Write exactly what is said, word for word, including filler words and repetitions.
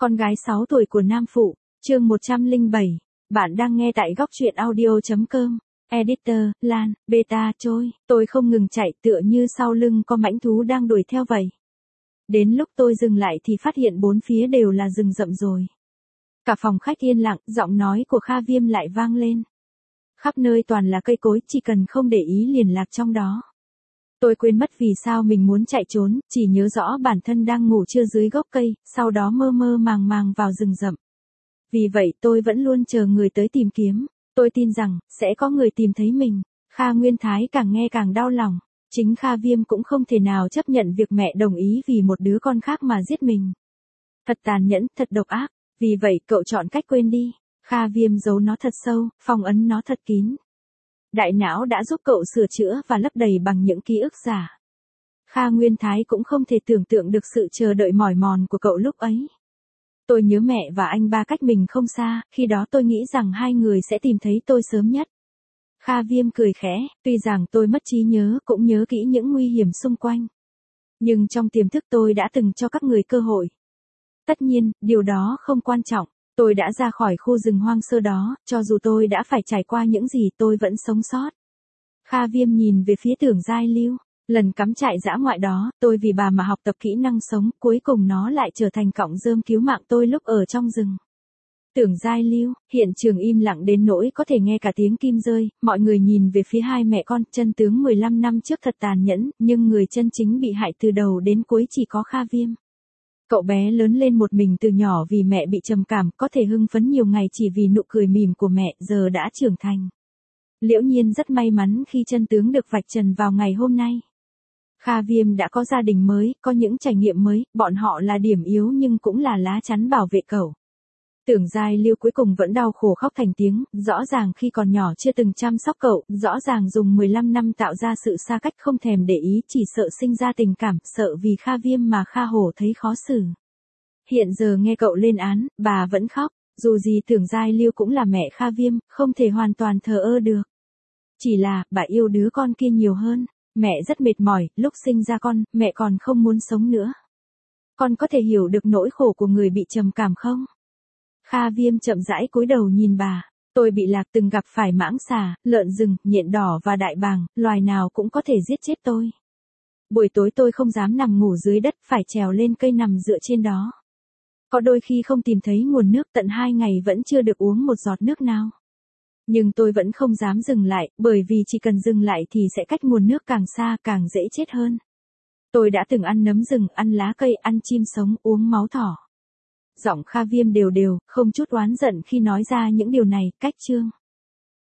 Con gái sáu tuổi của Nam Phụ, chương một trăm lẻ bảy. Bạn đang nghe tại góc truyện audio chấm com. Editor, Lan, Beta, trôi. Tôi không ngừng chạy tựa như sau lưng có mãnh thú đang đuổi theo vậy. Đến lúc tôi dừng lại thì phát hiện bốn phía đều là rừng rậm rồi. Cả phòng khách yên lặng, giọng nói của Kha Viêm lại vang lên. Khắp nơi toàn là cây cối, chỉ cần không để ý liền lạc trong đó. Tôi quên mất vì sao mình muốn chạy trốn, chỉ nhớ rõ bản thân đang ngủ trưa dưới gốc cây, sau đó mơ mơ màng màng vào rừng rậm. Vì vậy tôi vẫn luôn chờ người tới tìm kiếm. Tôi tin rằng, sẽ có người tìm thấy mình. Kha Nguyên Thái càng nghe càng đau lòng. Chính Kha Viêm cũng không thể nào chấp nhận việc mẹ đồng ý vì một đứa con khác mà giết mình. Thật tàn nhẫn, thật độc ác. Vì vậy cậu chọn cách quên đi. Kha Viêm giấu nó thật sâu, phong ấn nó thật kín. Đại não đã giúp cậu sửa chữa và lấp đầy bằng những ký ức giả. Kha Nguyên Thái cũng không thể tưởng tượng được sự chờ đợi mỏi mòn của cậu lúc ấy. Tôi nhớ mẹ và anh ba cách mình không xa, khi đó tôi nghĩ rằng hai người sẽ tìm thấy tôi sớm nhất. Kha Viêm cười khẽ, tuy rằng tôi mất trí nhớ cũng nhớ kỹ những nguy hiểm xung quanh. Nhưng trong tiềm thức tôi đã từng cho các người cơ hội. Tất nhiên, điều đó không quan trọng. Tôi đã ra khỏi khu rừng hoang sơ đó, cho dù tôi đã phải trải qua những gì tôi vẫn sống sót. Kha Viêm nhìn về phía Tưởng Giai Lưu. Lần cắm trại dã ngoại đó, tôi vì bà mà học tập kỹ năng sống, cuối cùng nó lại trở thành cọng rơm cứu mạng tôi lúc ở trong rừng. Tưởng Giai Lưu, hiện trường im lặng đến nỗi có thể nghe cả tiếng kim rơi, mọi người nhìn về phía hai mẹ con, chân tướng mười lăm năm trước thật tàn nhẫn, nhưng người chân chính bị hại từ đầu đến cuối chỉ có Kha Viêm. Cậu bé lớn lên một mình từ nhỏ vì mẹ bị trầm cảm, có thể hưng phấn nhiều ngày chỉ vì nụ cười mỉm của mẹ, giờ đã trưởng thành. Liễu Nhiên rất may mắn khi chân tướng được vạch trần vào ngày hôm nay. Kha Viêm đã có gia đình mới, có những trải nghiệm mới, bọn họ là điểm yếu nhưng cũng là lá chắn bảo vệ cậu. Tưởng Giai Lưu cuối cùng vẫn đau khổ khóc thành tiếng, rõ ràng khi còn nhỏ chưa từng chăm sóc cậu, rõ ràng dùng mười lăm năm tạo ra sự xa cách không thèm để ý, chỉ sợ sinh ra tình cảm, sợ vì Kha Viêm mà Kha Hổ thấy khó xử. Hiện giờ nghe cậu lên án, bà vẫn khóc, dù gì Tưởng Giai Lưu cũng là mẹ Kha Viêm, không thể hoàn toàn thờ ơ được. Chỉ là, bà yêu đứa con kia nhiều hơn, mẹ rất mệt mỏi, lúc sinh ra con, mẹ còn không muốn sống nữa. Con có thể hiểu được nỗi khổ của người bị trầm cảm không? Kha Viêm chậm rãi cúi đầu nhìn bà. Tôi bị lạc từng gặp phải mãng xà, lợn rừng, nhện đỏ và đại bàng, loài nào cũng có thể giết chết tôi. Buổi tối tôi không dám nằm ngủ dưới đất, phải trèo lên cây nằm dựa trên đó. Có đôi khi không tìm thấy nguồn nước, tận hai ngày vẫn chưa được uống một giọt nước nào. Nhưng tôi vẫn không dám dừng lại, bởi vì chỉ cần dừng lại thì sẽ cách nguồn nước càng xa, càng dễ chết hơn. Tôi đã từng ăn nấm rừng, ăn lá cây, ăn chim sống, uống máu thỏ. Giọng Kha Viêm đều đều, không chút oán giận khi nói ra những điều này, cách chương.